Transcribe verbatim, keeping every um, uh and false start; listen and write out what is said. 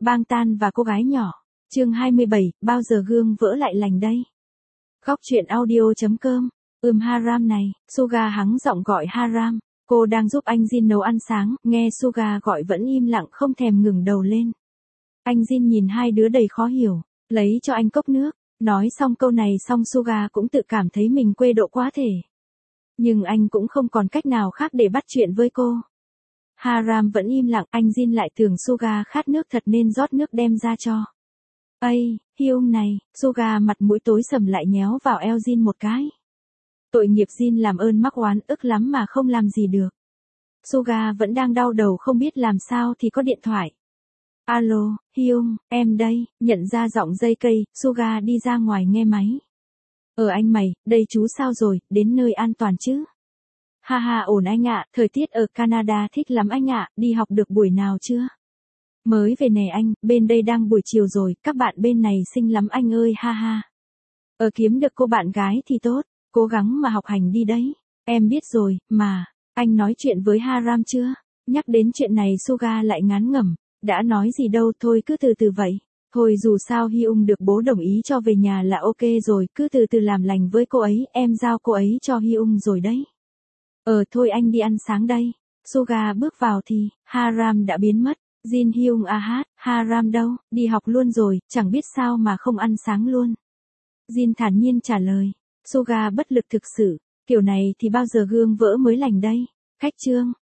Bang Tan và cô gái nhỏ. Chương hai mươi bảy, bao giờ gương vỡ lại lành đây? Góc truyện audio chấm com. Ừm Haram này, Suga hắng giọng gọi Haram. Cô đang giúp anh Jin nấu ăn sáng, nghe Suga gọi vẫn im lặng không thèm ngừng đầu lên. Anh Jin nhìn hai đứa đầy khó hiểu, lấy cho anh cốc nước. Nói xong câu này xong Suga cũng tự cảm thấy mình quê độ quá thể. Nhưng anh cũng không còn cách nào khác để bắt chuyện với cô. Haram vẫn im lặng, anh Jin lại tưởng Suga khát nước thật nên rót nước đem ra cho. Ây, Hyung này, Suga mặt mũi tối sầm lại nhéo vào eo Jin một cái. Tội nghiệp Jin làm ơn mắc oán ức lắm mà không làm gì được. Suga vẫn đang đau đầu không biết làm sao thì có điện thoại. Alo, Hyung, em đây, nhận ra giọng dây cây, Suga đi ra ngoài nghe máy. Ờ anh mày, đây chú sao rồi, đến nơi an toàn chứ? Ha ha ổn anh ạ, thời tiết ở Canada thích lắm anh ạ, đi học được buổi nào chưa? Mới về nè anh, bên đây đang buổi chiều rồi, các bạn bên này xinh lắm anh ơi ha ha. Ờ kiếm được cô bạn gái thì tốt, cố gắng mà học hành đi đấy. Em biết rồi, mà, anh nói chuyện với Haram chưa? Nhắc đến chuyện này Suga lại ngán ngẩm, đã nói gì đâu thôi cứ từ từ vậy. Thôi dù sao Hyung được bố đồng ý cho về nhà là ok rồi, cứ từ từ làm lành với cô ấy, em giao cô ấy cho Hyung rồi đấy. Ờ thôi anh đi ăn sáng đây. Suga bước vào thì, Haram đã biến mất. Jin Hyung a hát, Haram đâu, đi học luôn rồi, chẳng biết sao mà không ăn sáng luôn. Jin thản nhiên trả lời. Suga bất lực thực sự, kiểu này thì bao giờ gương vỡ mới lành đây. Khách trương.